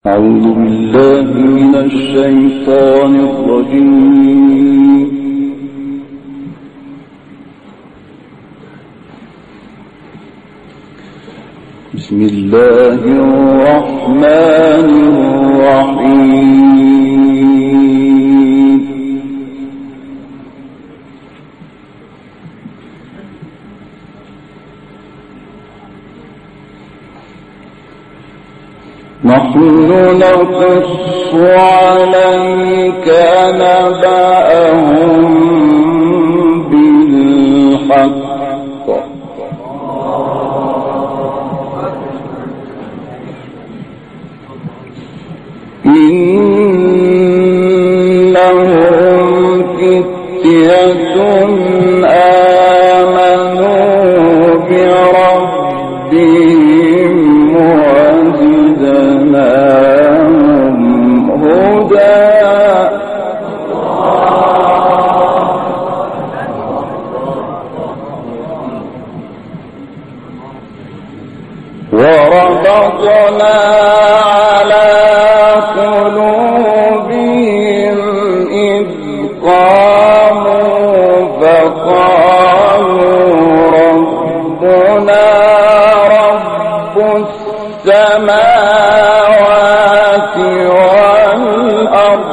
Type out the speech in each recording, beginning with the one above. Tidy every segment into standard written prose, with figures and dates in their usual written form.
أعوذ بالله من الشيطان الرجيم. بسم الله الرحمن الرحيم. نحن نقص عليك نبأهم بالحق إنهم فتية آمنوا بربهم وزدناهم هدى. وربطنا على قلوبهم إذ قاموا فقالوا ربنا رب السماوات والأرض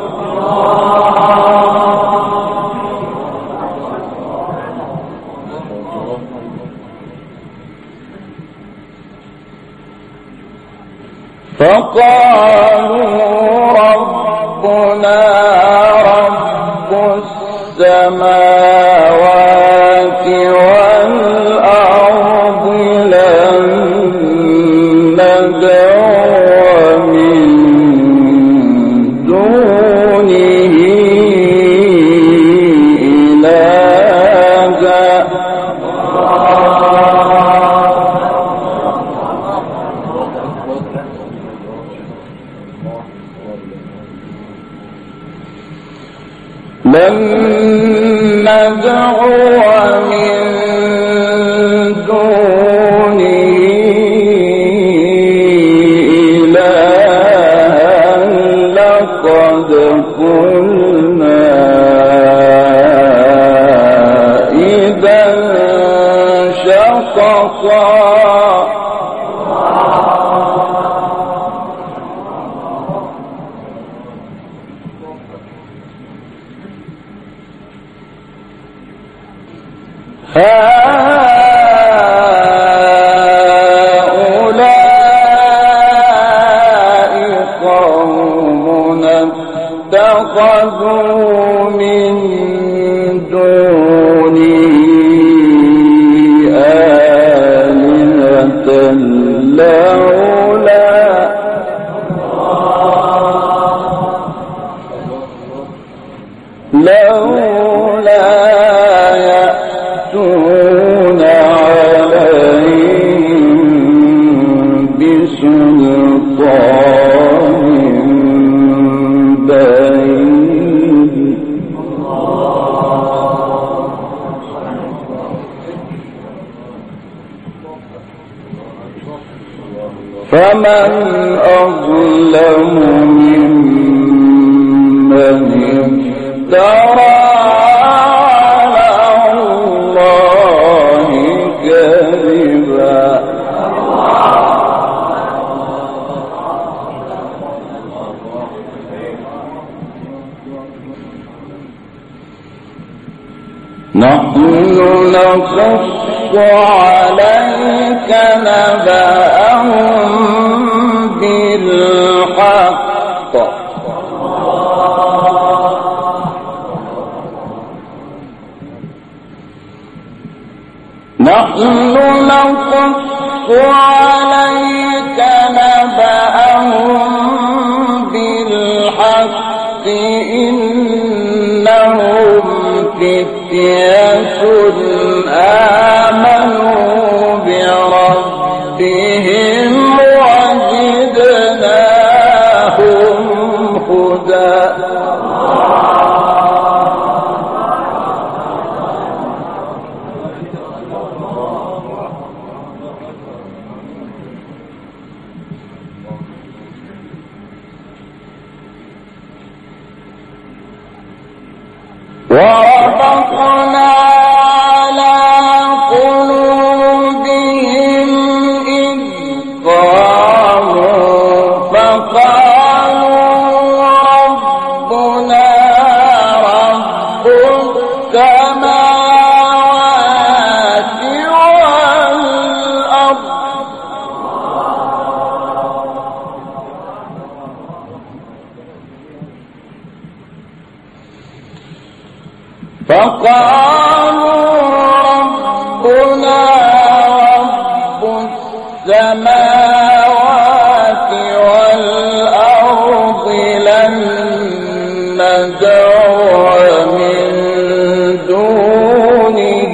لن ندعو من دونه إلها. لن ندعو من دونه إلها لقد قلنا إذا شططا. هؤلاء قومنا اتخذوا من دونه آلهة لولا يأتون عليهم بسلطان بين. فمن أظلم ممن افترى على الله كذبا. نحن نقص عليك نبأهم بالحق نحن نقص عليك نبأهم بالحق إنهم فتية آمنوا بربهم وزدناهم هدى. وربطنا على قلوبهم إذ قاموا فقالوا ربنا رب السماوات والأرض لن ندعو من دونه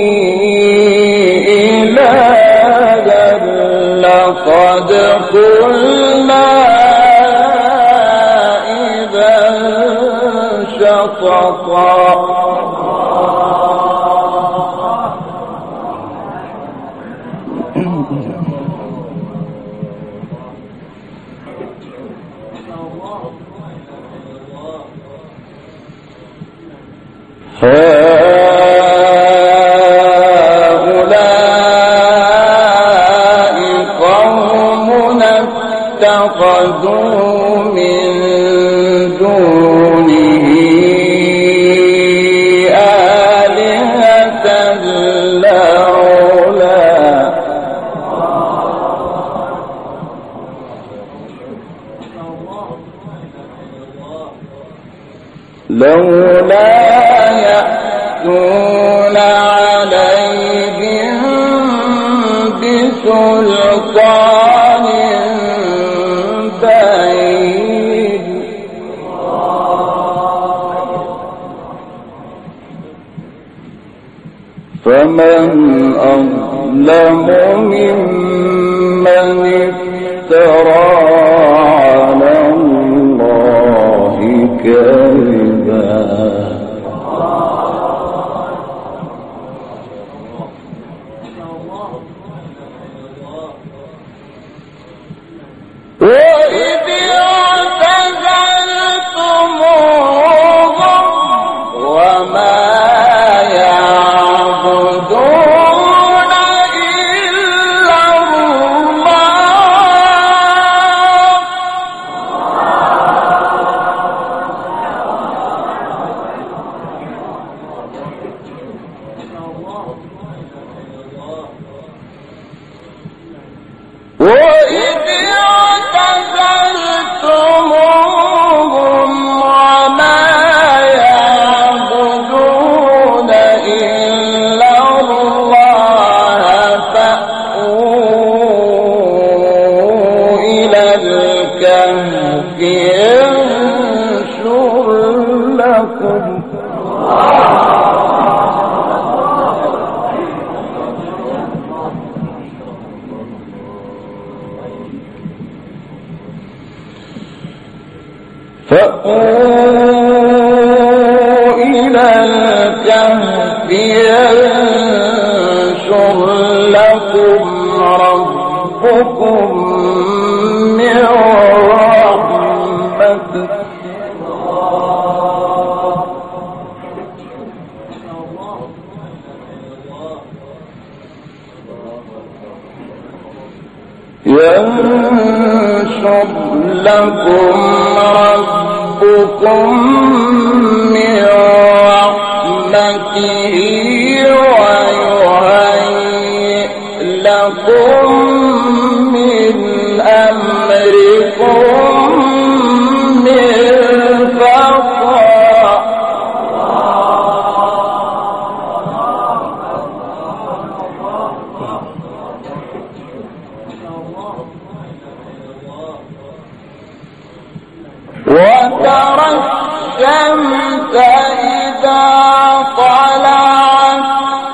إلها لقد قلنا إذا شططا هؤلاء قومنا اتخذوا من دونه آلهة لولا يأتون عليهم بسلطان بين فمن أظلم ممن افترى على الله كذبا وإذ اعتزلتموهم وما يعبدون إلا الله وإذ اعتزلتموهم وما يعبدون إلا الله فأووا إلى الكهف ينشر لكم إلى الكهف ينشر لكم ربكم من رحمته ينشر لكم ربكم من رحمته ويهيئ لكم من أمركم مرفقا وترى الشمس إذا طلعت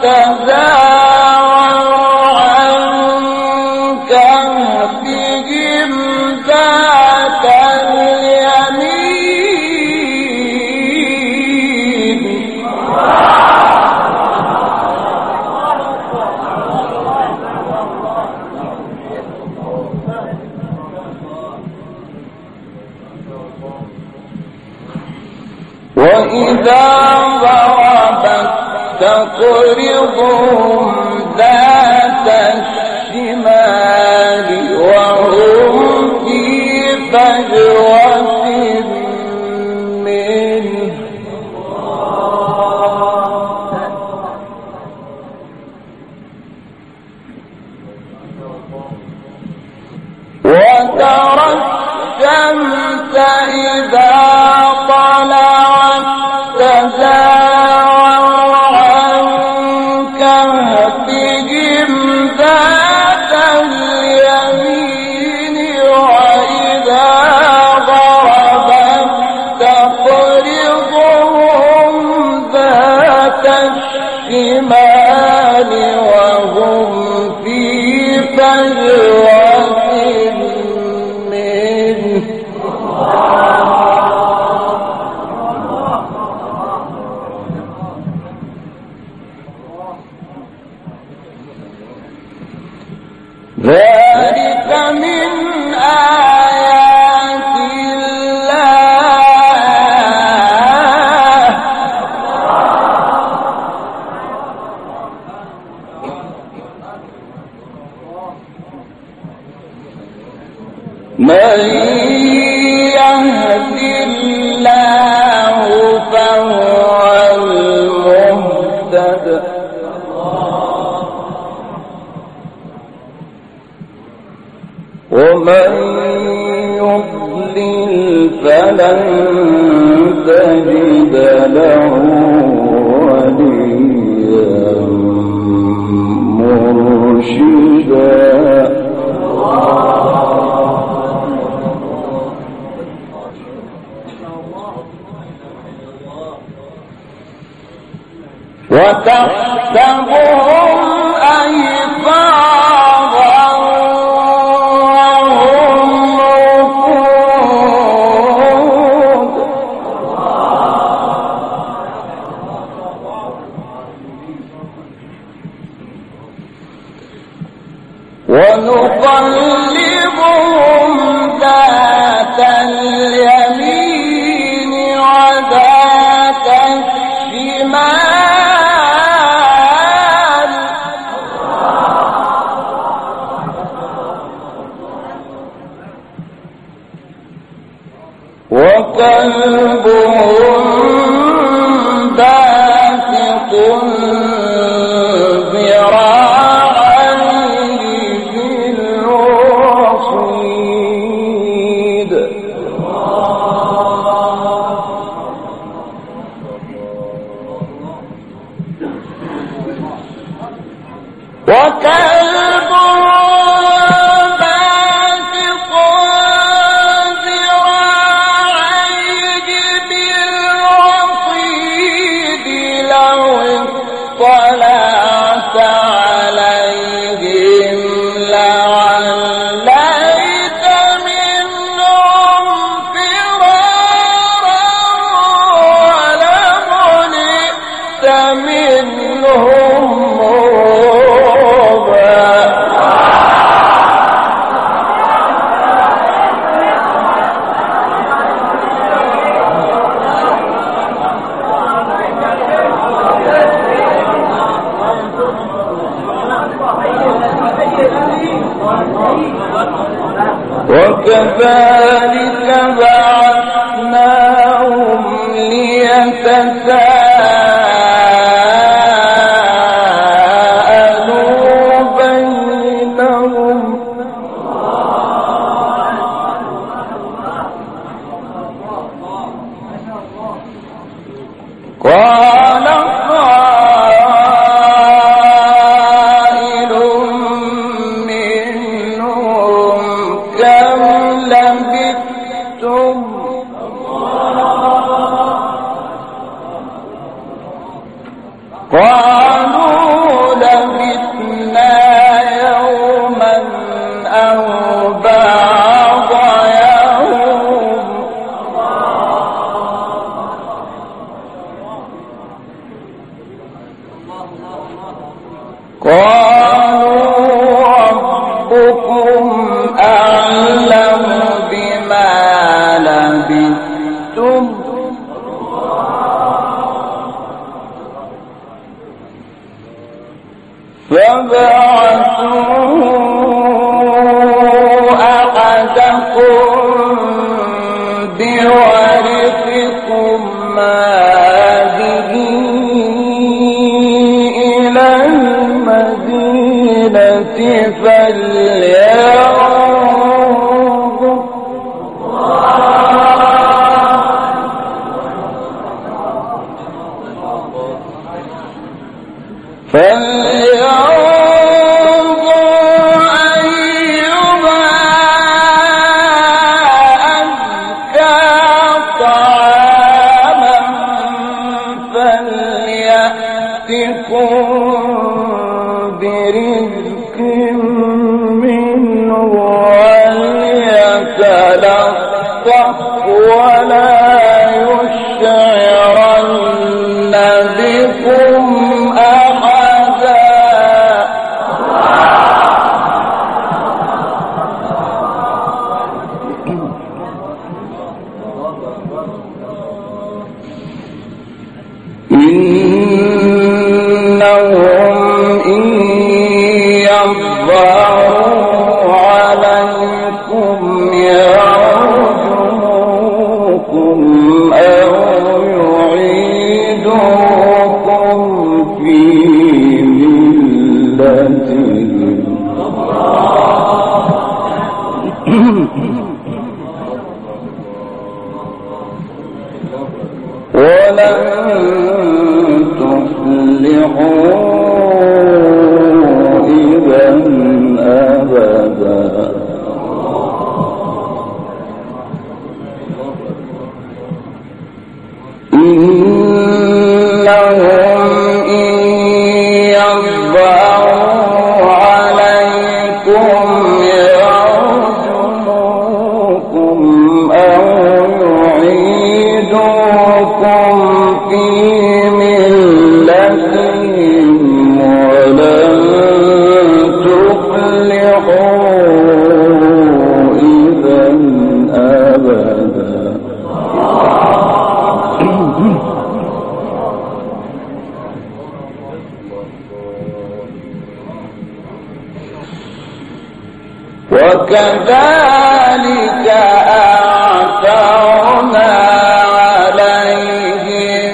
تزاور عن كهفهم ذات اليمين وإذا تقرضهم ذات الشمال وهم في فجوة منه وترى الشمس إذا طلعت تزاور عن كهفهم ذات اليمين وإذا غربت تقرضهم ذات الشمال وهم في فجوة ذلك من آيات الله من يهد الله فهو المهتد ومن يضلل فلن تجد له وليا مرشدا وتحسبهم أيقاظا وهم رقود ونقلبهم ذات اليمين وذات الشمال وكلبهم باسط ذراعيه بالوصيد طلعت عليهم لوليت منهم فرارا ولملئت منهم رعبا وكذلك بعثناهم ليتساءلوا بينهم قال قائل منهم كم لبثتم قالوا لبثنا يوما أو بعض يوم قالوا ربكم أعلم بما لبثتم ولا يشعرن بكم أحدا إنهم إن يظهروا عليكم يرجموكم أو يعيدوكم في ملتهم ولن تفلحوا إذا أبدا إنهم إن يظهروا عليكم يرجموكم أو يعيدوكم في ملتهم ولن تفلحوا إذا أبدا وكذلك أعثرنا عليهم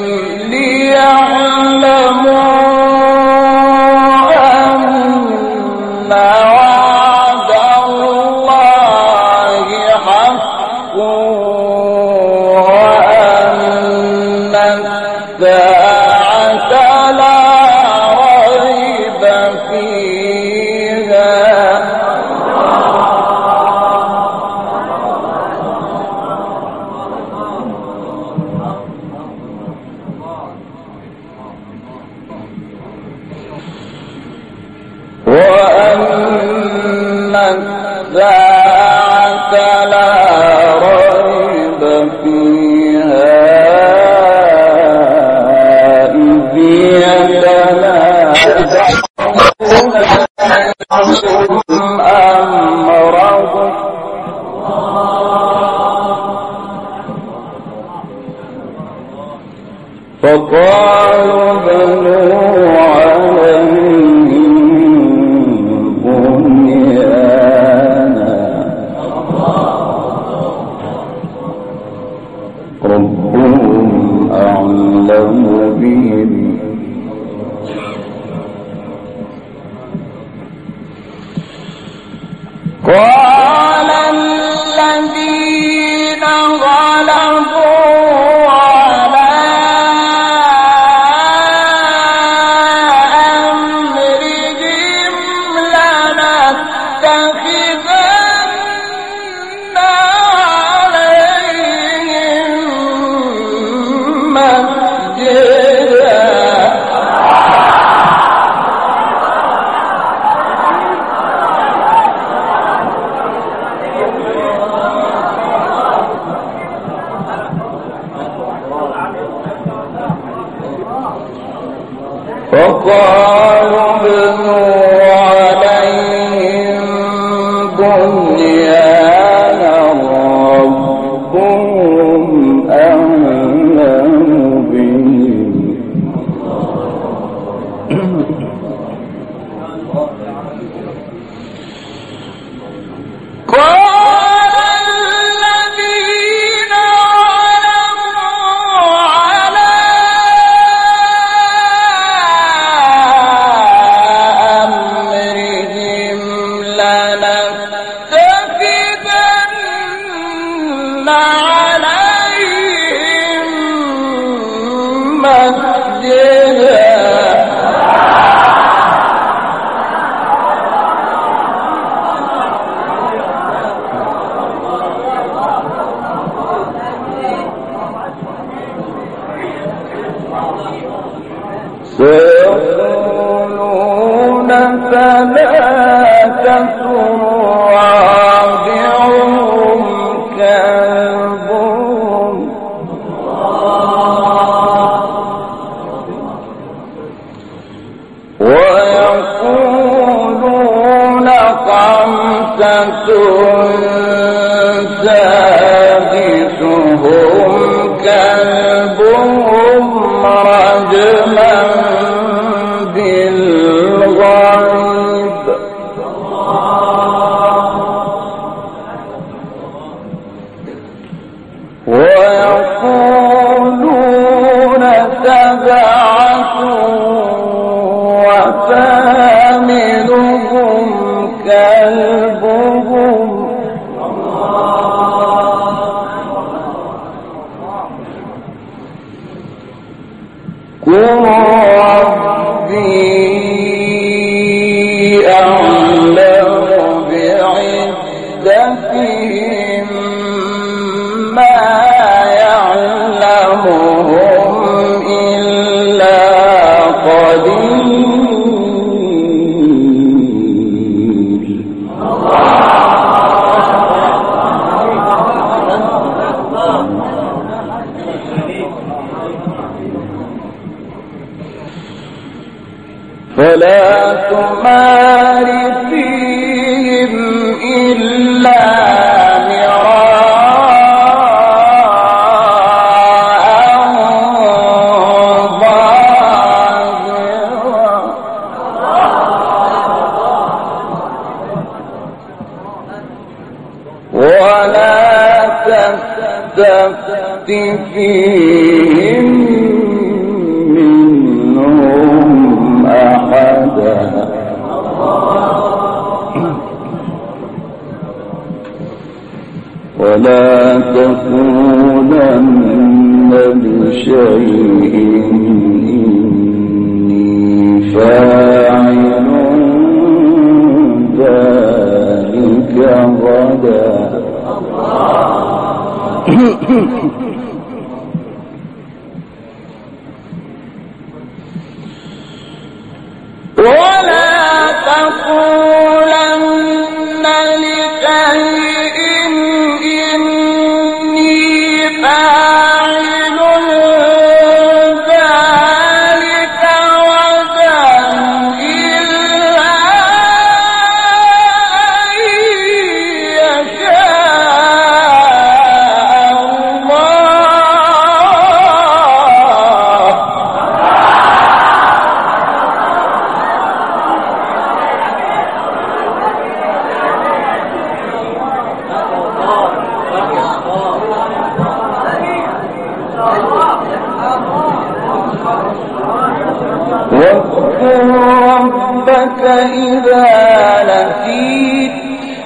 ليعلموا أن وعد الله حق وأن الساعة لا ريب فيها وأن الساعة لا ريب فيها إذ يتنازعون أمرهم فقالوا بنوا عليهم بنيانا ربهم أعلم بهم قال الذين غلبوا على أمرهم لنتخذن عليهم مسجدا فقالوا ابنوا عليهم بنيانا ربهم أعلم بهم سيقولون ثلاثة رابعهم كلبهم كلبهم ويقولون خمسة سادسهم كلبهم رجما بالغيب ويقولون سبعة وثامنهم كلبهم قل ربي أعلم بعدتهم ما يعلمهم إلا قليل فلا تمار فيهم إلا مراء ظاهرا ولا تستفت فيهم منهم أحدا ولا تقولن لشيء إني فاعل ذلك غدا ولا تقولن لشيء إني فاعل ذلك غدا إلا أن يشاء الله واذكر ربك إذا نسيت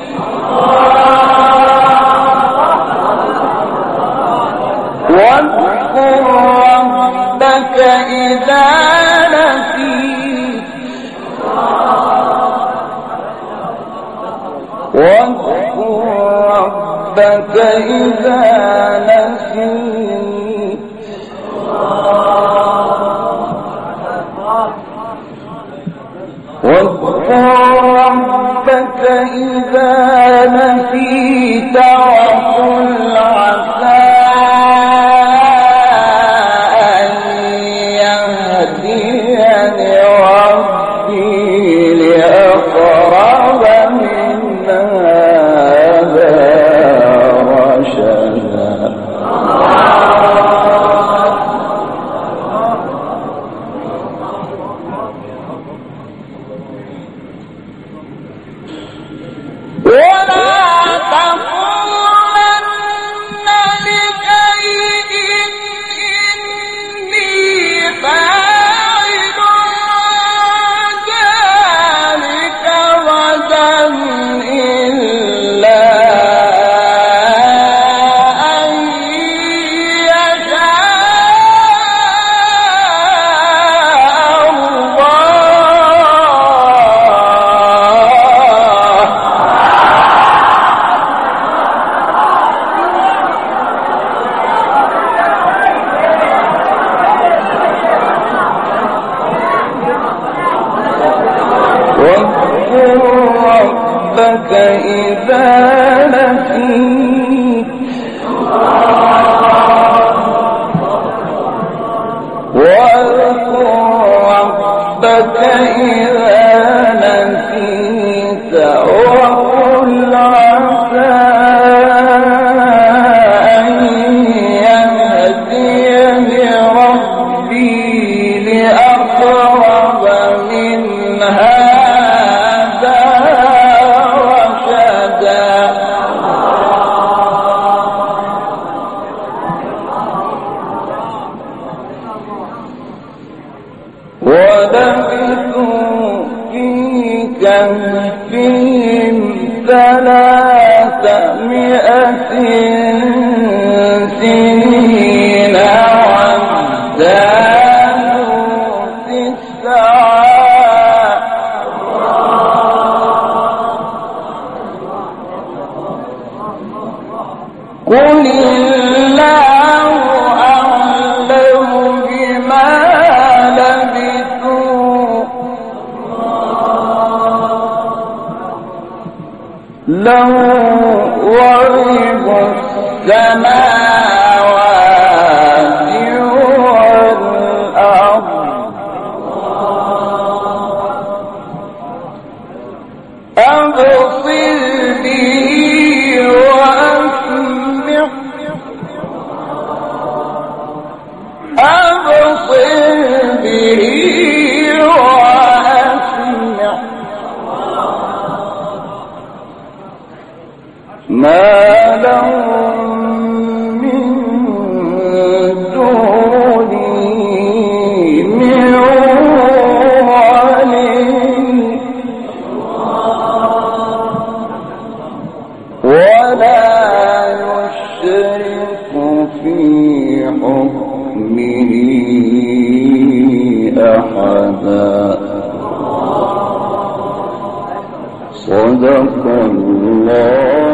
واذكر ربك إذا نسيت واذكر ربك إذا نسيت واذكر ربك إذا نسيت وقل عسى أن يهديني ربي لأقرب من هذا رشدا ربك إذا نسيت واذكر ربك إذا نسيت وقل عسى أن يهديني ربي لأقرب من هذا رشدا ولبثوا في كهفهم 300 سنين وازدادوا 9 قل الله أعلم بما لبثوا له غيب السماوات والأرض أبصر به وأسمع ما لهم من دونه من ولي ولا يشرك في حكمه أحدا. صدق الله